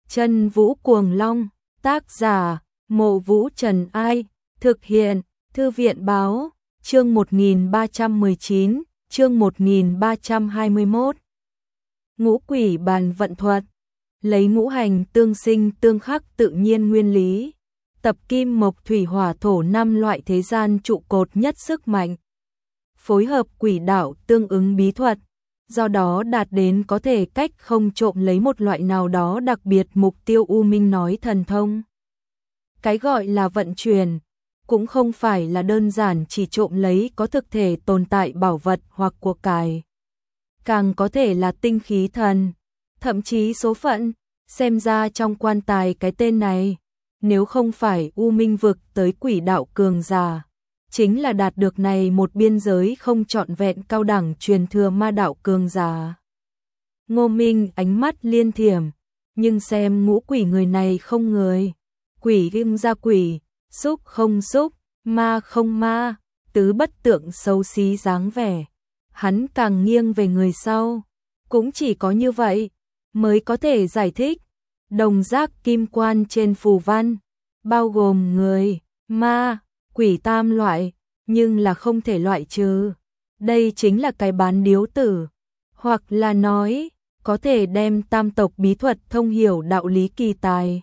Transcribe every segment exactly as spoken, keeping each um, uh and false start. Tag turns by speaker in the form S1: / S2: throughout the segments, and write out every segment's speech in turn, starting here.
S1: Chân Vũ Cuồng Long, tác giả, Mộ Vũ Trần Ai, thực hiện, Thư viện Báo, chương một nghìn ba trăm mười chín, chương một nghìn ba trăm hai mươi mốt. Ngũ quỷ bàn vận thuật, lấy ngũ hành tương sinh tương khắc tự nhiên nguyên lý, tập kim mộc thủy hỏa thổ năm loại thế gian trụ cột nhất sức mạnh, phối hợp quỷ đạo tương ứng bí thuật, do đó đạt đến có thể cách không trộm lấy một loại nào đó đặc biệt mục tiêu. U Minh nói thần thông. Cái gọi là vận chuyển, cũng không phải là đơn giản chỉ trộm lấy có thực thể tồn tại bảo vật hoặc của cải. Càng có thể là tinh khí thần, thậm chí số phận, xem ra trong quan tài cái tên này, nếu không phải U Minh vực tới quỷ đạo cường giả, chính là đạt được này một biên giới không trọn vẹn cao đẳng truyền thừa ma đạo cường giả. Ngô Minh ánh mắt liên thiểm, nhưng xem ngũ quỷ người này không người, quỷ ưng ra quỷ, xúc không xúc, ma không ma, tứ bất tượng xấu xí dáng vẻ. Hắn càng nghiêng về người sau, cũng chỉ có như vậy mới có thể giải thích đồng giác kim quan trên phù văn, bao gồm người, ma, quỷ tam loại, nhưng là không thể loại trừ. Đây chính là cái bán điếu tử, hoặc là nói, có thể đem tam tộc bí thuật thông hiểu đạo lý kỳ tài.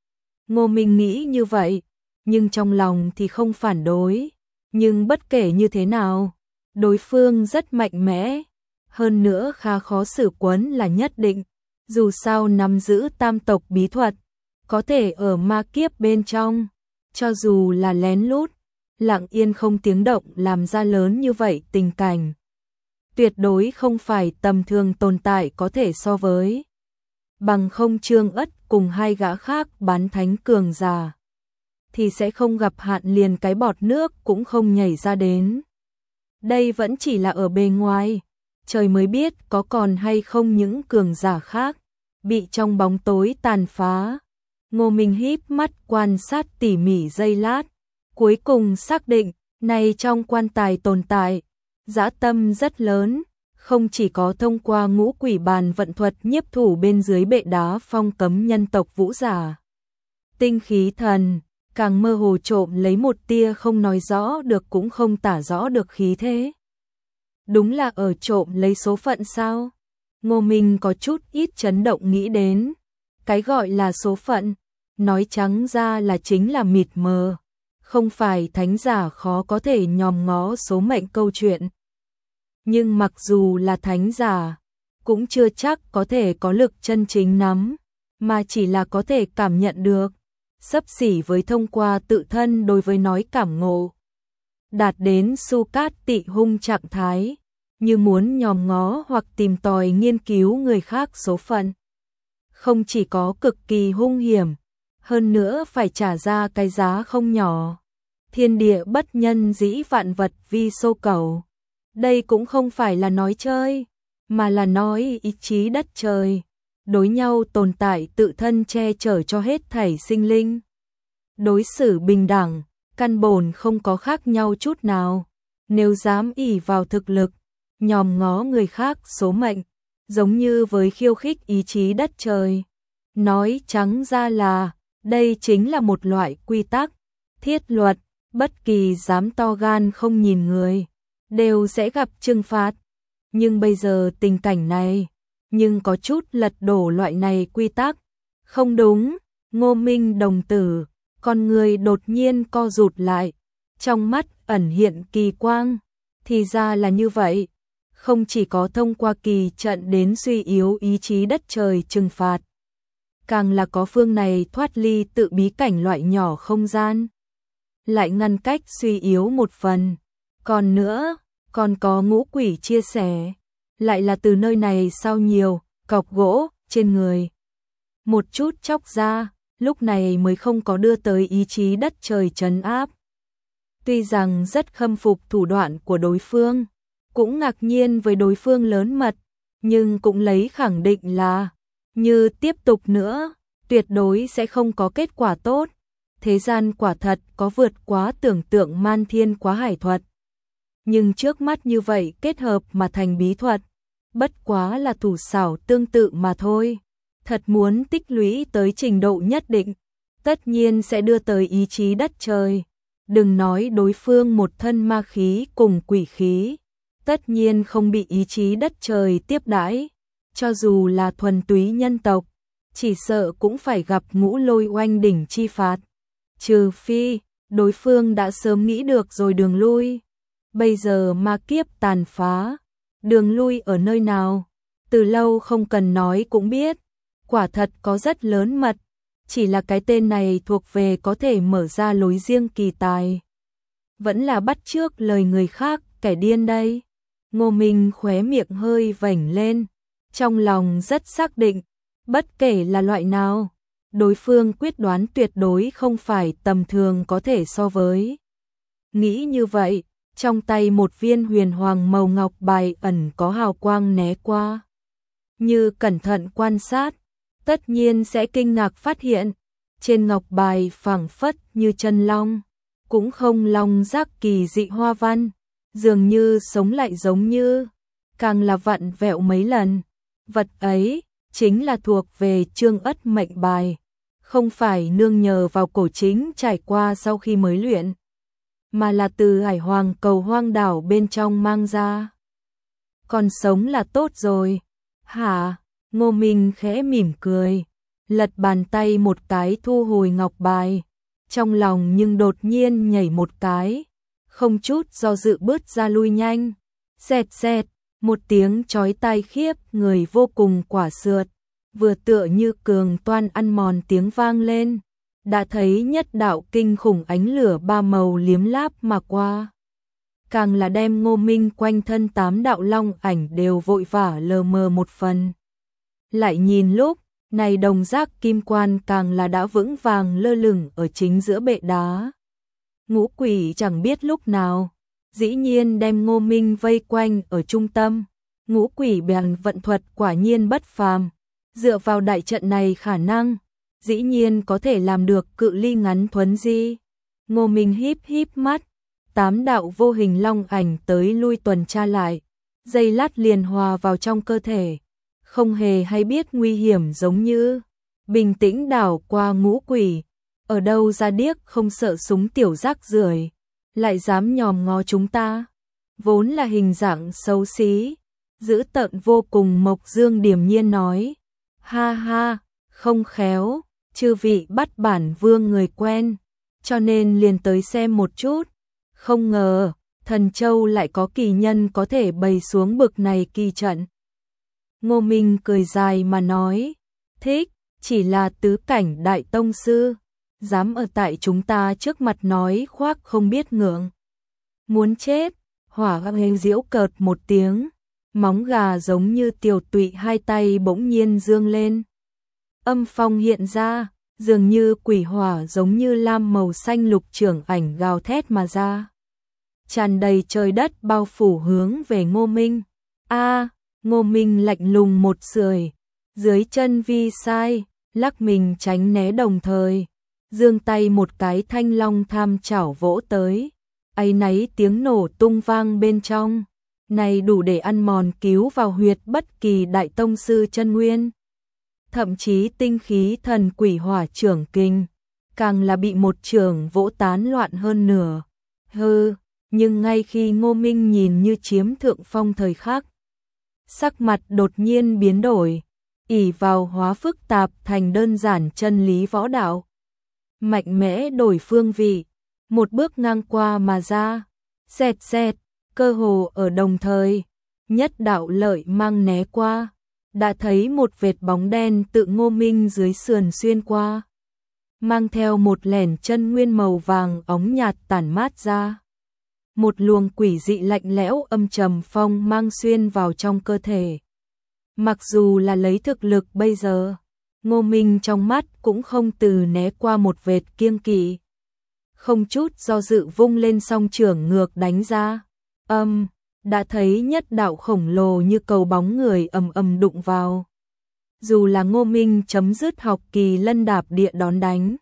S1: Ngô Minh nghĩ như vậy, nhưng trong lòng thì không phản đối. Nhưng bất kể như thế nào, đối phương rất mạnh mẽ, hơn nữa khá khó xử quấn là nhất định. Dù sao nắm giữ tam tộc bí thuật, có thể ở ma kiếp bên trong, cho dù là lén lút, lặng yên không tiếng động làm ra lớn như vậy tình cảnh. Tuyệt đối không phải tầm thường tồn tại có thể so với. Bằng không Trương Ất cùng hai gã khác bán thánh cường giả, thì sẽ không gặp hạn liền cái bọt nước cũng không nhảy ra đến. Đây vẫn chỉ là ở bề ngoài, trời mới biết có còn hay không những cường giả khác, bị trong bóng tối tàn phá. Ngô Minh híp mắt quan sát tỉ mỉ giây lát, cuối cùng xác định, này trong quan tài tồn tại, dã tâm rất lớn, không chỉ có thông qua ngũ quỷ bàn vận thuật nhiếp thủ bên dưới bệ đá phong cấm nhân tộc vũ giả. Tinh khí thần, càng mơ hồ trộm lấy một tia không nói rõ được cũng không tả rõ được khí thế. Đúng là ở trộm lấy số phận sao? Ngô Minh có chút ít chấn động nghĩ đến. Cái gọi là số phận, nói trắng ra là chính là mịt mờ. Không phải thánh giả khó có thể nhòm ngó số mệnh câu chuyện. Nhưng mặc dù là thánh giả, cũng chưa chắc có thể có lực chân chính nắm, mà chỉ là có thể cảm nhận được, xấp xỉ với thông qua tự thân đối với nói cảm ngộ. Đạt đến su cát tị hung trạng thái, như muốn nhòm ngó hoặc tìm tòi nghiên cứu người khác số phận. Không chỉ có cực kỳ hung hiểm, hơn nữa phải trả ra cái giá không nhỏ. Thiên địa bất nhân dĩ vạn vật vi xô cầu. Đây cũng không phải là nói chơi, mà là nói ý chí đất trời. Đối nhau tồn tại tự thân che chở cho hết thảy sinh linh. Đối xử bình đẳng, căn bổn không có khác nhau chút nào. Nếu dám ỷ vào thực lực, nhòm ngó người khác số mệnh, giống như với khiêu khích ý chí đất trời. Nói trắng ra là, đây chính là một loại quy tắc, thiết luật, bất kỳ dám to gan không nhìn người, đều sẽ gặp trừng phạt. Nhưng bây giờ tình cảnh này, nhưng có chút lật đổ loại này quy tắc. Không đúng, Ngô Minh đồng tử, con người đột nhiên co rụt lại, trong mắt ẩn hiện kỳ quang. Thì ra là như vậy, không chỉ có thông qua kỳ trận đến suy yếu ý chí đất trời trừng phạt, càng là có phương này thoát ly tự bí cảnh loại nhỏ không gian, lại ngăn cách suy yếu một phần. Còn nữa, còn có ngũ quỷ chia sẻ, lại là từ nơi này sao nhiều, cọc gỗ, trên người. Một chút chóc ra, lúc này mới không có đưa tới ý chí đất trời trấn áp. Tuy rằng rất khâm phục thủ đoạn của đối phương, cũng ngạc nhiên với đối phương lớn mật, nhưng cũng lấy khẳng định là, như tiếp tục nữa, tuyệt đối sẽ không có kết quả tốt. Thế gian quả thật có vượt quá tưởng tượng man thiên quá hải thuật. Nhưng trước mắt như vậy kết hợp mà thành bí thuật, bất quá là thủ xảo tương tự mà thôi. thật muốn tích lũy tới trình độ nhất định, tất nhiên sẽ đưa tới ý chí đất trời. Đừng nói đối phương một thân ma khí cùng quỷ khí, tất nhiên không bị ý chí đất trời tiếp đãi, cho dù là thuần túy nhân tộc, chỉ sợ cũng phải gặp ngũ lôi oanh đỉnh chi phạt. Trừ phi, đối phương đã sớm nghĩ được rồi đường lui. Bây giờ ma kiếp tàn phá, đường lui ở nơi nào? Từ lâu không cần nói cũng biết, quả thật có rất lớn mật, chỉ là cái tên này thuộc về có thể mở ra lối riêng kỳ tài. Vẫn là bắt chước lời người khác, kẻ điên đây. Ngô Minh khóe miệng hơi vểnh lên, trong lòng rất xác định, bất kể là loại nào, đối phương quyết đoán tuyệt đối không phải tầm thường có thể so với. Nghĩ như vậy, trong tay một viên huyền hoàng màu ngọc bài ẩn có hào quang né qua. Như cẩn thận quan sát, tất nhiên sẽ kinh ngạc phát hiện, trên ngọc bài phảng phất như chân long, cũng không long giác kỳ dị hoa văn, dường như sống lại giống như, càng là vặn vẹo mấy lần. Vật ấy chính là thuộc về Trương Ất mệnh bài, không phải nương nhờ vào cổ chính trải qua sau khi mới luyện, mà là từ Hải Hoàng cầu hoang đảo bên trong mang ra. Còn sống là tốt rồi. Hả? Ngô Minh khẽ mỉm cười, lật bàn tay một cái thu hồi ngọc bài, trong lòng nhưng đột nhiên nhảy một cái, không chút do dự bước ra lui nhanh. Xẹt xẹt, một tiếng chói tai khiếp người vô cùng quả sượt, vừa tựa như cường toan ăn mòn tiếng vang lên, đã thấy nhất đạo kinh khủng ánh lửa ba màu liếm láp mà qua. Càng là đem Ngô Minh quanh thân tám đạo long ảnh đều vội vã lờ mờ một phần. Lại nhìn lúc này đồng giác kim quan càng là đã vững vàng lơ lửng ở chính giữa bệ đá. Ngũ quỷ chẳng biết lúc nào, dĩ nhiên đem Ngô Minh vây quanh ở trung tâm. Ngũ quỷ bèn vận thuật quả nhiên bất phàm, dựa vào đại trận này khả năng, dĩ nhiên có thể làm được cự ly ngắn thuấn di. Ngô Minh híp híp mắt, tám đạo vô hình long ảnh tới lui tuần tra lại, giây lát liền hòa vào trong cơ thể, không hề hay biết nguy hiểm giống như bình tĩnh đảo qua ngũ quỷ, ở đâu ra điếc không sợ súng tiểu rác rưởi, lại dám nhòm ngó chúng ta. Vốn là hình dạng xấu xí, dữ tợn vô cùng, Mộc Dương điềm nhiên nói, ha ha, không khéo, chư vị bắt bản vương người quen, cho nên liền tới xem một chút. Không ngờ, Thần Châu lại có kỳ nhân có thể bày xuống bực này kỳ trận. Ngô Minh cười dài mà nói, thích, chỉ là tứ cảnh đại tông sư, dám ở tại chúng ta trước mặt nói khoác không biết ngượng. Muốn chết. Hỏa Hằng giễu cợt một tiếng, móng gà giống như tiểu tụy hai tay bỗng nhiên dương lên. Âm phong hiện ra, dường như quỷ hỏa giống như lam màu xanh lục trưởng ảnh gào thét mà ra, tràn đầy trời đất bao phủ hướng về Ngô Minh. A, Ngô Minh lạnh lùng một sưởi, dưới chân vi sai, lắc mình tránh né đồng thời, giương tay một cái thanh long tham chảo vỗ tới. Áy náy tiếng nổ tung vang bên trong, này đủ để ăn mòn cứu vào huyệt bất kỳ đại tông sư chân nguyên. Thậm chí tinh khí thần quỷ hỏa trưởng kinh, càng là bị một trường vỗ tán loạn hơn nửa. Hừ, nhưng ngay khi Ngô Minh nhìn như chiếm thượng phong thời khắc, sắc mặt đột nhiên biến đổi, ỷ vào hóa phức tạp thành đơn giản chân lý võ đạo. Mạnh mẽ đổi phương vị, một bước ngang qua mà ra, xẹt xẹt, cơ hồ ở đồng thời, nhất đạo lợi mang né qua, đã thấy một vệt bóng đen tự Ngô Minh dưới sườn xuyên qua, mang theo một lẻn chân nguyên màu vàng óng nhạt tản mát ra. Một luồng quỷ dị lạnh lẽo âm trầm phong mang xuyên vào trong cơ thể. Mặc dù là lấy thực lực bây giờ, Ngô Minh trong mắt cũng không từ né qua một vệt kiêng kỵ. Không chút do dự vung lên song trưởng ngược đánh ra. Âm, đã thấy nhất đạo khổng lồ như cầu bóng người ầm ầm đụng vào. Dù là Ngô Minh chấm dứt học kỳ lân đạp địa đón đánh,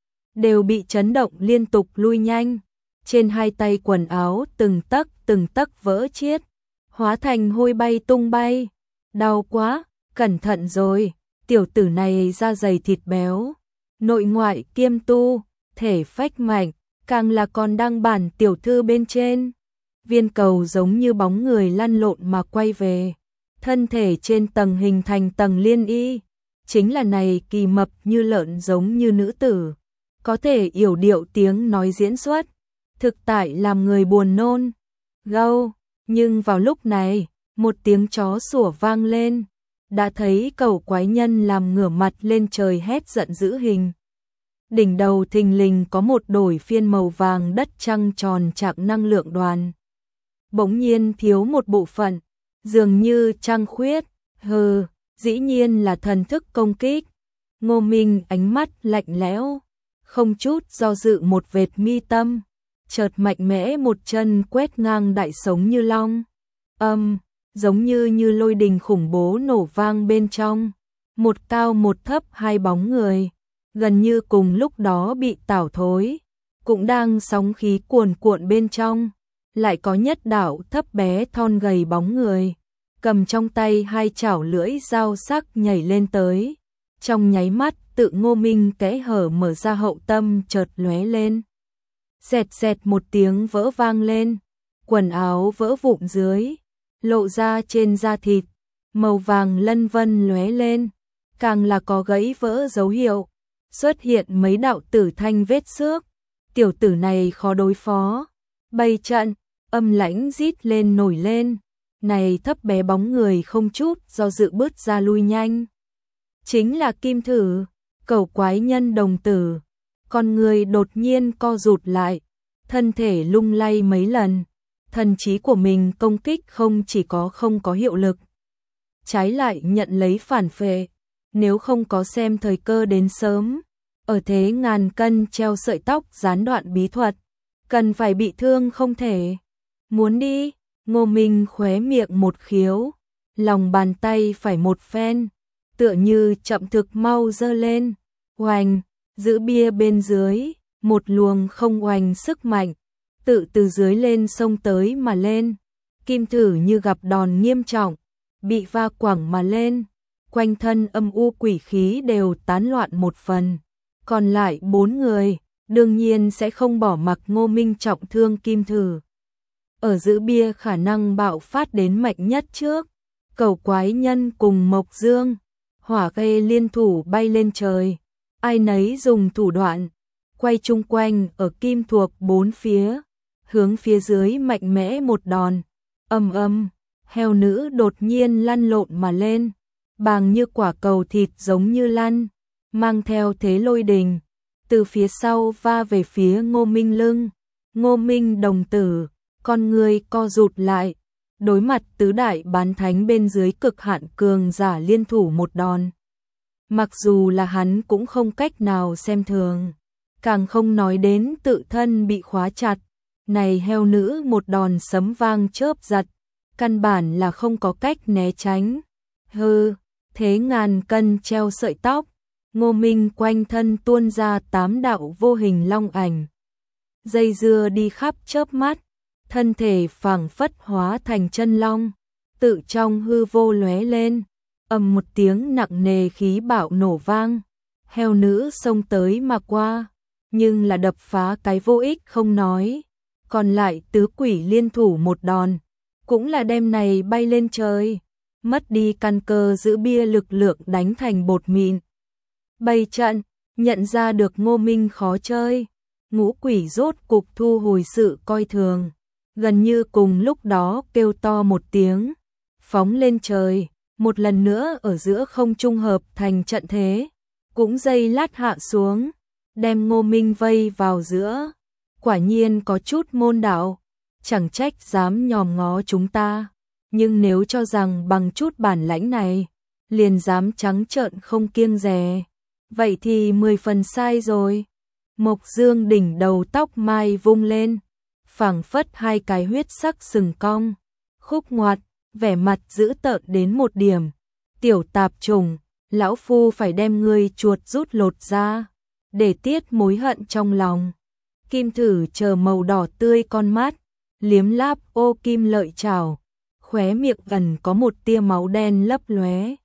S1: đều bị chấn động liên tục lui nhanh. Trên hai tay quần áo từng tấc từng tấc vỡ chiết, hóa thành hôi bay tung bay. Đau quá, cẩn thận rồi. Tiểu tử này da dày thịt béo, nội ngoại kiêm tu, thể phách mạnh, càng là còn đăng bản tiểu thư bên trên. Viên cầu giống như bóng người lăn lộn mà quay về, thân thể trên tầng hình thành tầng liên y, chính là này kỳ mập như lợn giống như nữ tử, có thể yểu điệu tiếng nói diễn xuất, thực tại làm người buồn nôn. Gâu, nhưng vào lúc này, một tiếng chó sủa vang lên, đã thấy cẩu quái nhân làm ngửa mặt lên trời hét giận dữ hình. Đỉnh đầu thình lình có một đổi phiên màu vàng đất trăng tròn trạng năng lượng đoàn. Bỗng nhiên thiếu một bộ phận, dường như trăng khuyết, hừ, dĩ nhiên là thần thức công kích. Ngô Minh ánh mắt lạnh lẽo, không chút do dự một vệt mi tâm, chợt mạnh mẽ một chân quét ngang đại sống như long. Âm, giống như như lôi đình khủng bố nổ vang bên trong, một cao một thấp hai bóng người, gần như cùng lúc đó bị tảo thối, cũng đang sóng khí cuồn cuộn bên trong, lại có nhất đạo thấp bé thon gầy bóng người, cầm trong tay hai chảo lưỡi dao sắc nhảy lên tới. Trong nháy mắt, tự Ngô Minh kẽ hở mở ra hậu tâm chợt lóe lên. Xẹt xẹt một tiếng vỡ vang lên, quần áo vỡ vụn dưới, lộ ra trên da thịt, màu vàng lân vân lóe lên, càng là có gãy vỡ dấu hiệu, xuất hiện mấy đạo tử thanh vết xước. Tiểu tử này khó đối phó, bày trận, âm lãnh rít lên nổi lên, này thấp bé bóng người không chút do dự bước ra lui nhanh. Chính là Kim Thử, cẩu quái nhân đồng tử, con người đột nhiên co rụt lại, thân thể lung lay mấy lần, thần trí của mình công kích không chỉ có không có hiệu lực, trái lại nhận lấy phản phệ, nếu không có xem thời cơ đến sớm, ở thế ngàn cân treo sợi tóc gián đoạn bí thuật, cần phải bị thương không thể. Muốn đi, Ngô Minh khóe miệng một khiếu, lòng bàn tay phải một phen, tựa như chậm thực mau giơ lên, oành, giữ bia bên dưới, một luồng không oành sức mạnh, tự từ dưới lên sông tới mà lên. Kim Thử như gặp đòn nghiêm trọng, bị va quẳng mà lên, quanh thân âm u quỷ khí đều tán loạn một phần, còn lại bốn người, đương nhiên sẽ không bỏ mặc Ngô Minh trọng thương Kim Thử. Ở giữ bia khả năng bạo phát đến mạnh nhất trước, cẩu quái nhân cùng Mộc Dương, hỏa ghê liên thủ bay lên trời, ai nấy dùng thủ đoạn, quay chung quanh ở kim thuộc bốn phía, hướng phía dưới mạnh mẽ một đòn, ầm ầm, heo nữ đột nhiên lăn lộn mà lên, bàng như quả cầu thịt giống như lăn, mang theo thế lôi đình, từ phía sau va về phía Ngô Minh lưng. Ngô Minh đồng tử, con người co rụt lại, đối mặt tứ đại bán thánh bên dưới cực hạn cường giả liên thủ một đòn. Mặc dù là hắn cũng không cách nào xem thường, càng không nói đến tự thân bị khóa chặt, này heo nữ một đòn sấm vang chớp giật, căn bản là không có cách né tránh. Hừ, thế ngàn cân treo sợi tóc, Ngô Minh quanh thân tuôn ra tám đạo vô hình long ảnh, dây dưa đi khắp chớp mắt, thân thể phảng phất hóa thành chân long, tự trong hư vô lóe lên, ầm một tiếng nặng nề khí bạo nổ vang, heo nữ xông tới mà qua, nhưng là đập phá cái vô ích không nói, còn lại tứ quỷ liên thủ một đòn, cũng là đem này bay lên trời, mất đi căn cơ giữ bia lực lượng đánh thành bột mịn. Bày trận, nhận ra được Ngô Minh khó chơi, ngũ quỷ rốt cục thu hồi sự coi thường, gần như cùng lúc đó kêu to một tiếng, phóng lên trời, một lần nữa ở giữa không trung hợp thành trận thế, cũng dây lát hạ xuống, đem Ngô Minh vây vào giữa. Quả nhiên có chút môn đạo, chẳng trách dám nhòm ngó chúng ta, nhưng nếu cho rằng bằng chút bản lãnh này, liền dám trắng trợn không kiêng dè, vậy thì mười phần sai rồi. Mộc Dương đỉnh đầu tóc mai vung lên, phảng phất hai cái huyết sắc sừng cong, khúc ngoặt, vẻ mặt dữ tợn đến một điểm. Tiểu tạp trùng, lão phu phải đem ngươi chuột rút lột ra, để tiết mối hận trong lòng. Kim Thử chờ màu đỏ tươi con mắt, liếm láp ô kim lợi chảo, khóe miệng gần có một tia máu đen lấp lóe.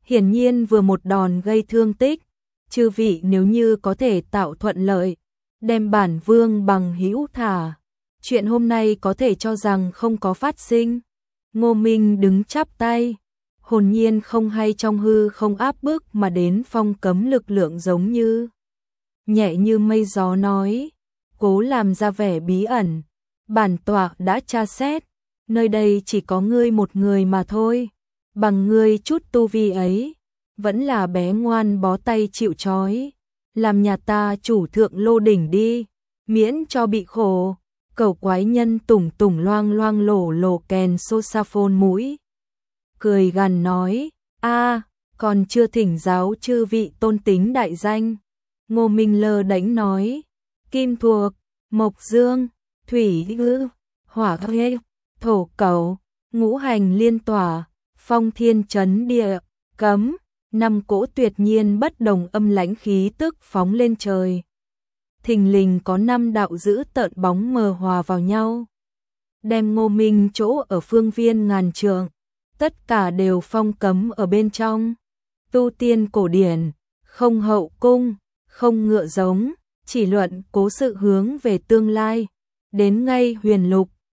S1: hiển nhiên vừa một đòn gây thương tích, chư vị nếu như có thể tạo thuận lợi, đem bản vương bằng hữu thả, chuyện hôm nay có thể cho rằng không có phát sinh. Ngô Minh đứng chắp tay, hồn nhiên không hay trong hư không áp bức mà đến phong cấm lực lượng giống như nhẹ như mây gió nói, cố làm ra vẻ bí ẩn, bản tọa đã tra xét, nơi đây chỉ có ngươi một người mà thôi, bằng ngươi chút tu vi ấy, vẫn là bé ngoan bó tay chịu trói, làm nhà ta chủ thượng lô đỉnh đi, miễn cho bị khổ. Cẩu quái nhân tủng tủng loang loang lổ lổ kèn saxophone mũi, cười gằn nói, a, còn chưa thỉnh giáo chư vị tôn tính đại danh. Ngô Minh lơ đánh nói, kim thuộc, mộc dương, thủy ngữ, hỏa khê, thổ cẩu, ngũ hành liên tỏa, phong thiên chấn địa, cấm, năm cỗ tuyệt nhiên bất đồng âm lãnh khí tức phóng lên trời. Thình lình có năm đạo dữ tợn bóng mờ hòa vào nhau, đem Ngô Minh chỗ ở phương viên ngàn trượng, tất cả đều phong cấm ở bên trong. Tu tiên cổ điển, không hậu cung, không ngựa giống, chỉ luận cố sự hướng về tương lai, đến ngay huyền lục,